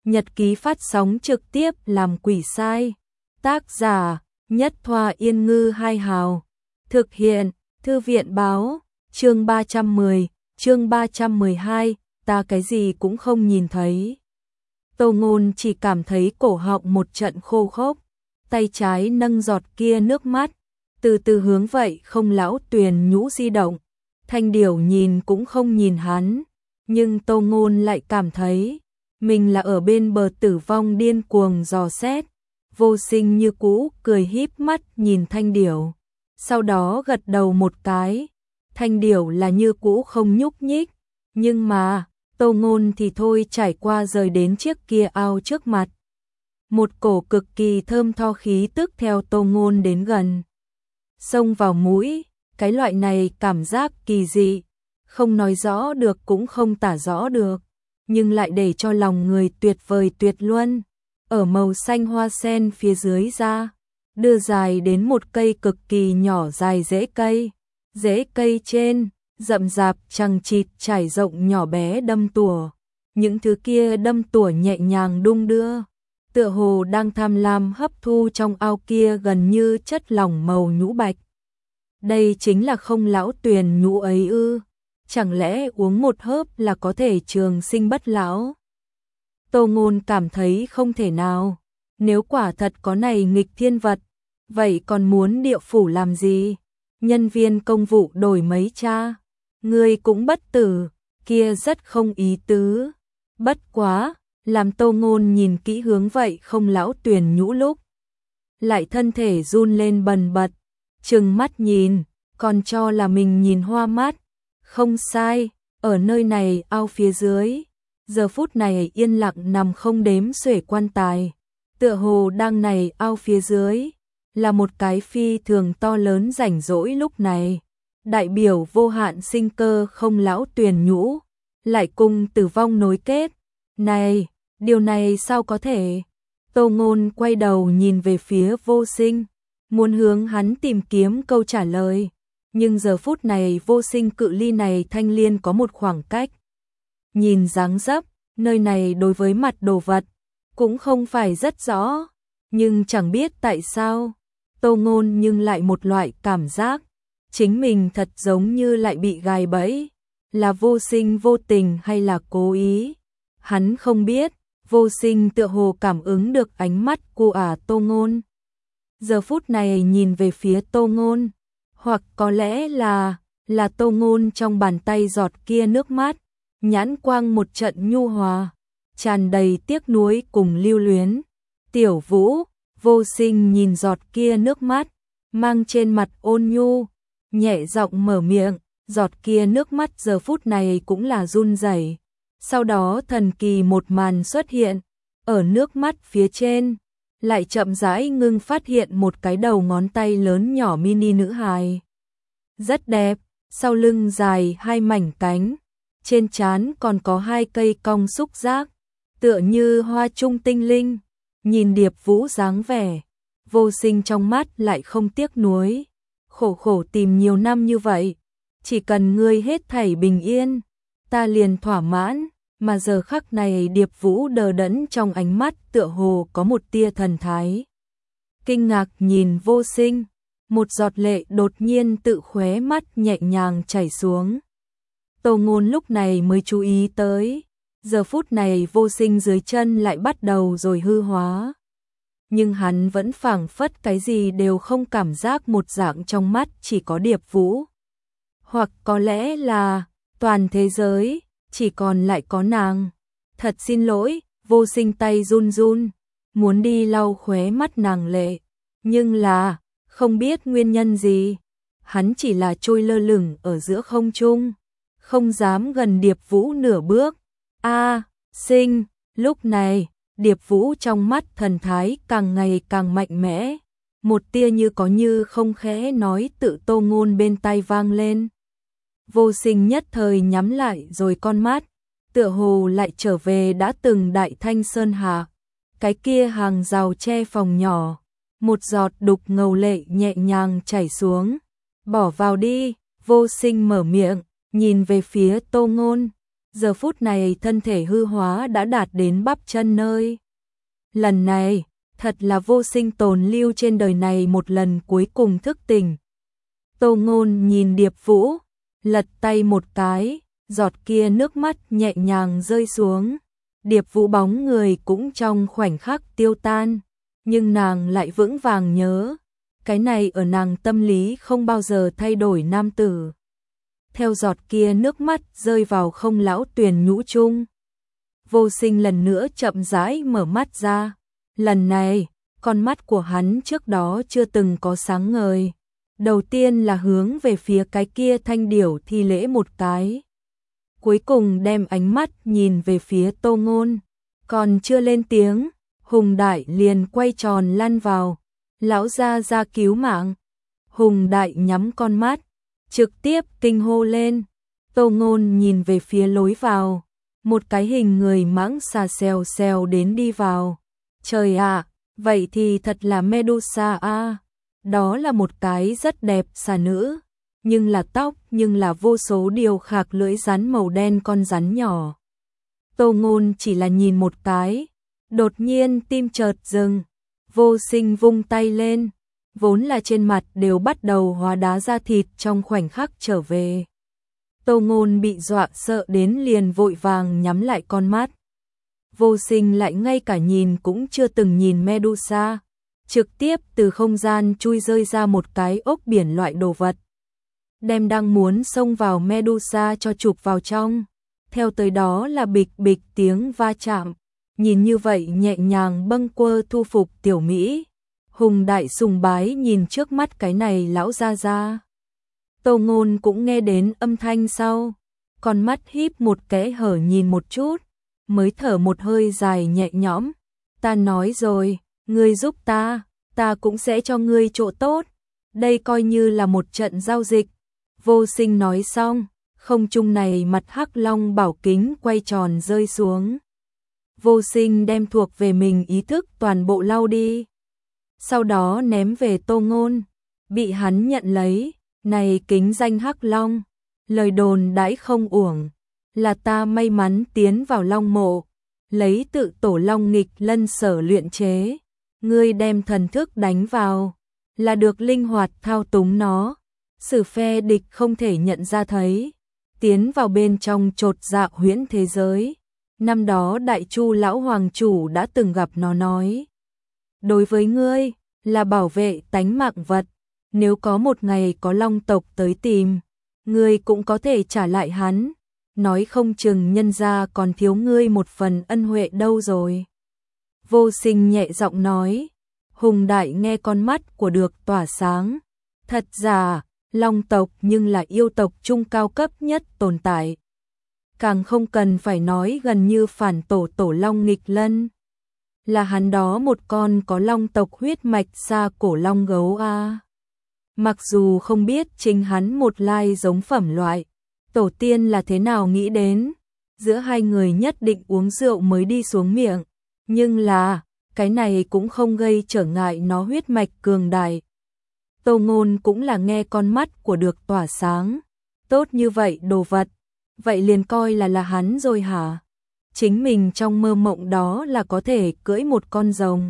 Nhật ký phát sóng trực tiếp làm quỷ sai. Tác giả Nhất Thoa Yên Ngư Hai Hào. Thực hiện Thư viện Báo. Chương 310, chương 312, ta cái gì cũng không nhìn thấy. Tô Ngôn chỉ cảm thấy cổ họng một trận khô khốc, tay trái nâng giọt kia nước mắt, từ từ hướng vậy không lão Tuyền Nhũ di động. Thanh Điểu nhìn cũng không nhìn hắn, nhưng Tô Ngôn lại cảm thấy mình là ở bên bờ tử vong điên cuồng dò xét. Vô Sinh như cũ cười híp mắt nhìn Thanh Điểu, sau đó gật đầu một cái. Thanh Điểu là như cũ không nhúc nhích, nhưng mà Tô Ngôn thì thôi trải qua rời đến chiếc kia ao trước mặt. Một cổ cực kỳ thơm tho khí tức theo Tô Ngôn đến gần, xông vào mũi. Cái loại này cảm giác kỳ dị, không nói rõ được cũng không tả rõ được, nhưng lại để cho lòng người tuyệt vời tuyệt luân. Ở màu xanh hoa sen phía dưới ra, đưa dài đến một cây cực kỳ nhỏ dài rễ cây trên, rậm rạp chằng chịt trải rộng nhỏ bé đâm tủa. Những thứ kia đâm tủa nhẹ nhàng đung đưa, tựa hồ đang tham lam hấp thu trong ao kia gần như chất lỏng màu nhũ bạch. Đây chính là không lão Tuyền Nhũ ấy ư? Chẳng lẽ uống một hớp là có thể trường sinh bất lão? Tô Ngôn cảm thấy không thể nào. Nếu quả thật có này nghịch thiên vật, vậy còn muốn địa phủ làm gì? Nhân viên công vụ đổi mấy cha, ngươi cũng bất tử, kia rất không ý tứ. Bất quá, làm Tô Ngôn nhìn kỹ hướng vậy không lão Tuyền Nhũ lúc, lại thân thể run lên bần bật, trừng mắt nhìn, còn cho là mình nhìn hoa mắt. Không sai, ở nơi này ao phía dưới, giờ phút này yên lặng nằm không đếm xuể quan tài. Tựa hồ đang này ao phía dưới, là một cái phi thường to lớn rảnh rỗi lúc này. Đại biểu vô hạn sinh cơ không lão Tuyền Nhũ, lại cùng tử vong nối kết. Này, điều này sao có thể? Tô Ngôn quay đầu nhìn về phía Vô Sinh, muốn hướng hắn tìm kiếm câu trả lời. Nhưng giờ phút này Vô Sinh cự ly này Thanh Liên có một khoảng cách. Nhìn dáng dấp, nơi này đối với mặt đồ vật, cũng không phải rất rõ. Nhưng chẳng biết tại sao, Tô Ngôn nhưng lại một loại cảm giác, chính mình thật giống như lại bị gài bẫy. Là Vô Sinh vô tình hay là cố ý? Hắn không biết. Vô Sinh tựa hồ cảm ứng được ánh mắt của Tô Ngôn. Giờ phút này nhìn về phía Tô Ngôn, hoặc có lẽ là Tô Ngôn trong bàn tay giọt kia nước mắt, nhãn quang một trận nhu hòa, tràn đầy tiếc nuối cùng lưu luyến. Tiểu Vũ, Vô Sinh nhìn giọt kia nước mắt, mang trên mặt ôn nhu, nhẹ giọng mở miệng, giọt kia nước mắt giờ phút này cũng là run rẩy. Sau đó thần kỳ một màn xuất hiện, ở nước mắt phía trên, lại chậm rãi ngưng phát hiện một cái đầu ngón tay lớn nhỏ mini nữ hài. Rất đẹp, sau lưng dài hai mảnh cánh, trên trán còn có hai cây cong xúc giác, tựa như hoa trung tinh linh. Nhìn Điệp Vũ dáng vẻ, Vô Sinh trong mắt lại không tiếc nuối. Khổ tìm nhiều năm như vậy, chỉ cần ngươi hết thảy bình yên, ta liền thỏa mãn. Mà giờ khắc này Điệp Vũ đờ đẫn trong ánh mắt tựa hồ có một tia thần thái. Kinh ngạc nhìn Vô Sinh, một giọt lệ đột nhiên tự khóe mắt nhẹ nhàng chảy xuống. Tô Ngôn lúc này mới chú ý tới, giờ phút này Vô Sinh dưới chân lại bắt đầu rồi hư hóa. Nhưng hắn vẫn phảng phất cái gì đều không cảm giác một dạng, trong mắt chỉ có Điệp Vũ. Hoặc có lẽ là toàn thế giới chỉ còn lại có nàng. Thật xin lỗi, Vô Sinh tay run run, muốn đi lau khóe mắt nàng lệ. Nhưng là, không biết nguyên nhân gì, hắn chỉ là trôi lơ lửng ở giữa không trung, không dám gần Điệp Vũ nửa bước. Sinh, lúc này, Điệp Vũ trong mắt thần thái càng ngày càng mạnh mẽ. Một tia như có như không khẽ nói tự Tô Ngôn bên tai vang lên. Vô Sinh nhất thời nhắm lại rồi con mắt, tựa hồ lại trở về đã từng Đại Thanh Sơn Hà. Cái kia hàng rào che phòng nhỏ, một giọt đục ngầu lệ nhẹ nhàng chảy xuống. Bỏ vào đi, Vô Sinh mở miệng, nhìn về phía Tô Ngôn. giờ phút này thân thể hư hóa đã đạt đến bắp chân nơi. Lần này, thật là Vô Sinh tồn lưu trên đời này một lần cuối cùng thức tỉnh. Tô Ngôn nhìn Điệp Vũ, lật tay một cái, giọt kia nước mắt nhẹ nhàng rơi xuống. Điệp Vũ bóng người cũng trong khoảnh khắc tiêu tan, nhưng nàng lại vững vàng nhớ, cái này ở nàng tâm lý không bao giờ thay đổi nam tử. Theo giọt kia nước mắt rơi vào không lão tuyền nhũ chung. Vô Sinh lần nữa chậm rãi mở mắt ra. Lần này, con mắt của hắn trước đó chưa từng có sáng ngời. Đầu tiên là hướng về phía cái kia thanh điểu thi lễ một cái. Cuối cùng đem ánh mắt nhìn về phía Tô Ngôn. Còn chưa lên tiếng, Hùng Đại liền quay tròn lăn vào. Lão gia ra cứu mạng. Hùng Đại nhắm con mắt, trực tiếp kinh hô lên. Tô Ngôn nhìn về phía lối vào. Một cái hình người mãng xà xèo xèo đến đi vào. Trời ạ, vậy thì thật là Medusa a. Đó là một cái rất đẹp xà nữ, nhưng là tóc, nhưng là vô số điều khạc lưỡi rắn màu đen con rắn nhỏ. Tô Ngôn chỉ là nhìn một cái, đột nhiên tim chợt dừng. Vô Sinh vung tay lên, vốn là trên mặt đều bắt đầu hóa đá ra thịt trong khoảnh khắc trở về. Tô Ngôn bị dọa sợ đến liền vội vàng nhắm lại con mắt. Vô Sinh lại ngay cả nhìn cũng chưa từng nhìn Medusa, trực tiếp từ không gian chui rơi ra một cái ốc biển loại đồ vật. Đem đang muốn xông vào Medusa cho chụp vào trong. Theo tới đó là bịch bịch tiếng va chạm. Nhìn như vậy nhẹ nhàng bâng quơ thu phục tiểu Mỹ. Hùng Đại sùng bái nhìn trước mắt cái này lão gia gia. Tô Ngôn cũng nghe đến âm thanh sau. Con mắt híp một kẽ hở nhìn một chút. Mới thở một hơi dài nhẹ nhõm. Ta nói rồi, ngươi giúp ta cũng sẽ cho ngươi chỗ tốt. Đây coi như là một trận giao dịch. Vô Sinh nói xong, không trung này mặt hắc long bảo kính quay tròn rơi xuống. Vô Sinh đem thuộc về mình ý thức toàn bộ lau đi. Sau đó ném về Tô Ngôn, bị hắn nhận lấy, này kính danh hắc long, lời đồn đãi không uổng, là ta may mắn tiến vào long mộ, lấy tự tổ long nghịch lân sở luyện chế, ngươi đem thần thức đánh vào, là được linh hoạt thao túng nó, sử phe địch không thể nhận ra thấy, tiến vào bên trong chột dạ huyễn thế giới. Năm đó Đại Chu lão hoàng chủ đã từng gặp nó nói, đối với ngươi là bảo vệ tánh mạng vật, nếu có một ngày có long tộc tới tìm, ngươi cũng có thể trả lại hắn, nói không chừng nhân gia còn thiếu ngươi một phần ân huệ đâu rồi. Vô Sinh nhẹ giọng nói. Hùng Đại nghe con mắt của được tỏa sáng. Thật giả, long tộc nhưng là yêu tộc trung cao cấp nhất tồn tại. Càng không cần phải nói gần như phản tổ tổ long nghịch lân. Là hắn đó một con có long tộc huyết mạch xa cổ long gấu a. Mặc dù không biết chính hắn một lai giống phẩm loại, tổ tiên là thế nào nghĩ đến, giữa hai người nhất định uống rượu mới đi xuống miệng, nhưng là, cái này cũng không gây trở ngại nó huyết mạch cường đại. Tô Ngôn cũng là nghe con mắt của được tỏa sáng, tốt như vậy đồ vật, vậy liền coi là hắn rồi hả? Chính mình trong mơ mộng đó là có thể cưỡi một con rồng.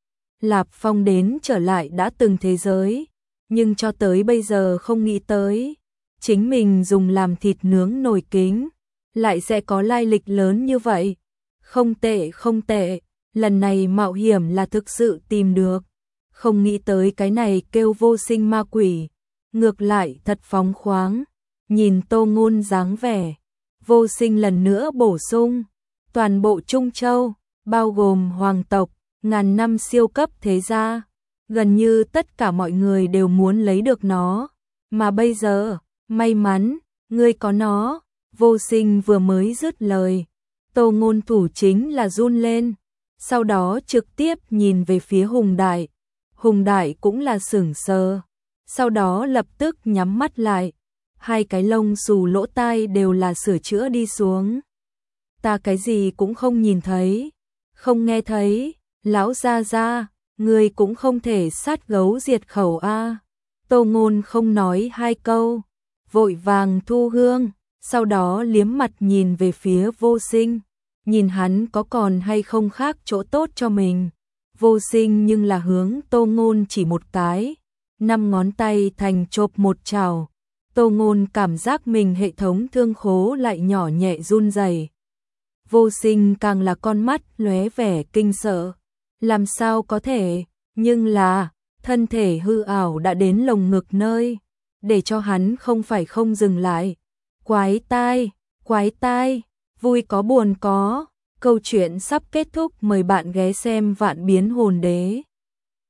Lạp Phong đến trở lại đã từng thế giới, nhưng cho tới bây giờ không nghĩ tới, chính mình dùng làm thịt nướng nồi kính, lại sẽ có lai lịch lớn như vậy. Không tệ không tệ, lần này mạo hiểm là thực sự tìm được, không nghĩ tới cái này kêu Vô Sinh ma quỷ, ngược lại thật phóng khoáng, nhìn Tô Ngôn dáng vẻ. Vô Sinh lần nữa bổ sung, toàn bộ Trung Châu, bao gồm hoàng tộc, ngàn năm siêu cấp thế gia, gần như tất cả mọi người đều muốn lấy được nó, mà bây giờ, may mắn, ngươi có nó. Vô Sinh vừa mới dứt lời, Tô Ngôn thủ chính là run lên, sau đó trực tiếp nhìn về phía Hùng Đại. Hùng Đại cũng là sửng sờ, sau đó lập tức nhắm mắt lại, hai cái lông xù lỗ tai đều là sửa chữa đi xuống. Ta cái gì cũng không nhìn thấy, không nghe thấy, lão gia gia, ngươi cũng không thể sát gấu diệt khẩu a. Tô Ngôn không nói hai câu, vội vàng thu hương, sau đó liếm mặt nhìn về phía Vô Sinh, nhìn hắn có còn hay không khác chỗ tốt cho mình. Vô Sinh nhưng là hướng Tô Ngôn chỉ một cái, 5 ngón tay thành chộp một chảo. Tô Ngôn cảm giác mình hệ thống thương khố lại nhỏ nhẹ run rẩy. Vô Sinh càng là con mắt lóe vẻ kinh sợ. Làm sao có thể, nhưng là, thân thể hư ảo đã đến lồng ngực nơi, để cho hắn không phải không dừng lại. Quái tai, vui có buồn có. Câu chuyện sắp kết thúc, mời bạn ghé xem Vạn Biến Hồn Đế.